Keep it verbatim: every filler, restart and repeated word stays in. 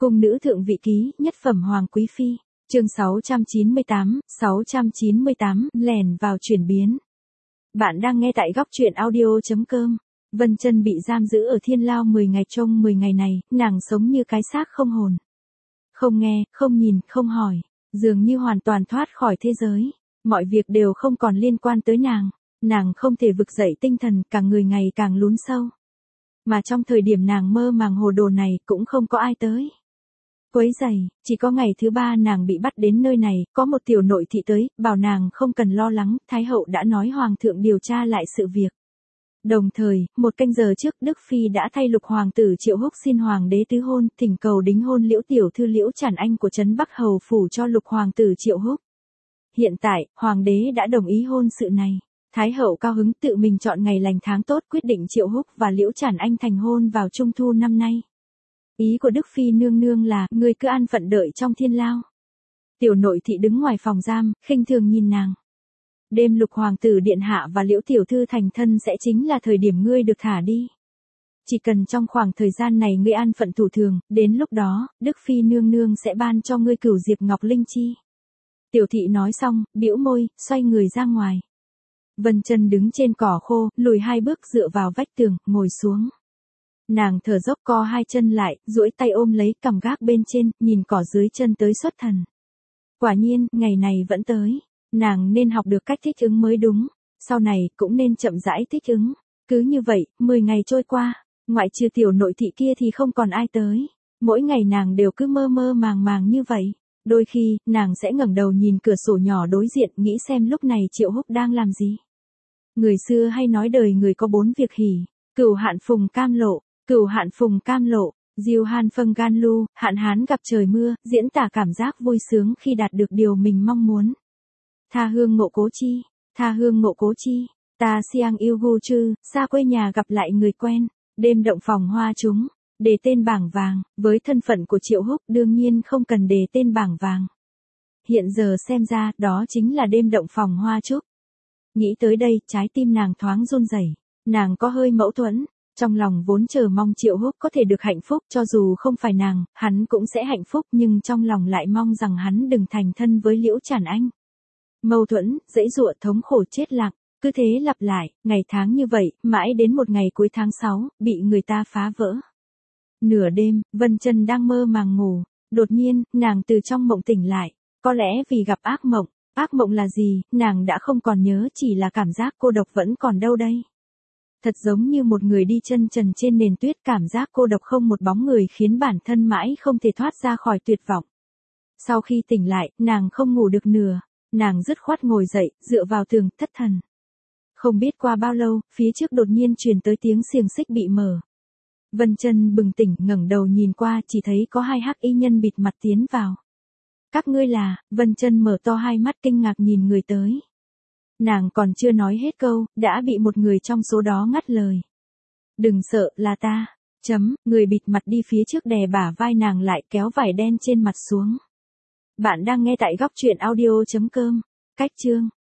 Cung nữ thượng vị ký, nhất phẩm hoàng quý phi, chương sáu trăm chín mươi tám, sáu trăm chín mươi tám, lèn vào chuyển biến. Bạn đang nghe tại góc truyện audio chấm com. Vân Chân bị giam giữ ở thiên lao mười ngày, trong mười ngày này, nàng sống như cái xác không hồn. Không nghe, không nhìn, không hỏi, dường như hoàn toàn thoát khỏi thế giới. Mọi việc đều không còn liên quan tới nàng. Nàng không thể vực dậy tinh thần, càng người ngày càng lún sâu. Mà trong thời điểm nàng mơ màng hồ đồ này cũng không có ai tới quấy rầy. Chỉ có ngày thứ ba nàng bị bắt đến nơi này, có một tiểu nội thị tới, bảo nàng không cần lo lắng, Thái hậu đã nói hoàng thượng điều tra lại sự việc. Đồng thời, một canh giờ trước Đức Phi đã thay lục hoàng tử Triệu Húc xin hoàng đế tứ hôn, thỉnh cầu đính hôn Liễu tiểu thư Liễu Trản Anh của trấn Bắc Hầu phủ cho lục hoàng tử Triệu Húc. Hiện tại, hoàng đế đã đồng ý hôn sự này. Thái hậu cao hứng tự mình chọn ngày lành tháng tốt, quyết định Triệu Húc và Liễu Trản Anh thành hôn vào trung thu năm nay. Ý của Đức Phi nương nương là, ngươi cứ an phận đợi trong thiên lao. Tiểu nội thị đứng ngoài phòng giam, khinh thường nhìn nàng. Đêm lục hoàng tử điện hạ và Liễu tiểu thư thành thân sẽ chính là thời điểm ngươi được thả đi. Chỉ cần trong khoảng thời gian này ngươi an phận thủ thường, đến lúc đó, Đức Phi nương nương sẽ ban cho ngươi cửu diệp ngọc linh chi. Tiểu thị nói xong, bĩu môi, xoay người ra ngoài. Vân Chân đứng trên cỏ khô, lùi hai bước dựa vào vách tường, ngồi xuống. Nàng thở dốc co hai chân lại, duỗi tay ôm lấy cằm gác bên trên, nhìn cỏ dưới chân tới xuất thần. Quả nhiên, ngày này vẫn tới. Nàng nên học được cách thích ứng mới đúng. Sau này, cũng nên chậm rãi thích ứng. Cứ như vậy, mười ngày trôi qua, ngoại trừ tiểu nội thị kia thì không còn ai tới. Mỗi ngày nàng đều cứ mơ mơ màng màng như vậy. Đôi khi, nàng sẽ ngẩng đầu nhìn cửa sổ nhỏ đối diện, nghĩ xem lúc này Triệu Húc đang làm gì. Người xưa hay nói đời người có bốn việc hỉ. Cửu hạn phùng cam lộ, cửu hạn phùng cam lộ, diêu han phâng gan lu, hạn hán gặp trời mưa, diễn tả cảm giác vui sướng khi đạt được điều mình mong muốn. Tha hương ngộ cố chi, tha hương ngộ cố chi, ta siang yêu gu chư, xa quê nhà gặp lại người quen, đêm động phòng hoa chúng, đề tên bảng vàng, với thân phận của Triệu Húc đương nhiên không cần đề tên bảng vàng. Hiện giờ xem ra, đó chính là đêm động phòng hoa trúc. Nghĩ tới đây, trái tim nàng thoáng run rẩy, nàng có hơi mâu thuẫn, trong lòng vốn chờ mong Triệu Húc có thể được hạnh phúc, cho dù không phải nàng, hắn cũng sẽ hạnh phúc, nhưng trong lòng lại mong rằng hắn đừng thành thân với Liễu Trản Anh. Mâu thuẫn, dãy dụa thống khổ chết lặng, cứ thế lặp lại, ngày tháng như vậy, mãi đến một ngày cuối tháng sáu, bị người ta phá vỡ. Nửa đêm, Vân Chân đang mơ màng ngủ, đột nhiên, nàng từ trong mộng tỉnh lại, có lẽ vì gặp ác mộng. Ác mộng là gì, nàng đã không còn nhớ, chỉ là cảm giác cô độc vẫn còn đâu đây. Thật giống như một người đi chân trần trên nền tuyết, cảm giác cô độc không một bóng người khiến bản thân mãi không thể thoát ra khỏi tuyệt vọng. Sau khi tỉnh lại, nàng không ngủ được nửa, nàng dứt khoát ngồi dậy, dựa vào tường, thất thần. Không biết qua bao lâu, phía trước đột nhiên truyền tới tiếng xiềng xích bị mở. Vân Chân bừng tỉnh, ngẩng đầu nhìn qua, chỉ thấy có hai hắc y nhân bịt mặt tiến vào. Các ngươi là, Vân Chân mở to hai mắt kinh ngạc nhìn người tới. Nàng còn chưa nói hết câu, đã bị một người trong số đó ngắt lời. Đừng sợ, là ta. Chấm, người bịt mặt đi phía trước đè bả vai nàng lại, kéo vải đen trên mặt xuống. Bạn đang nghe tại góc truyện audio chấm com. Cách chương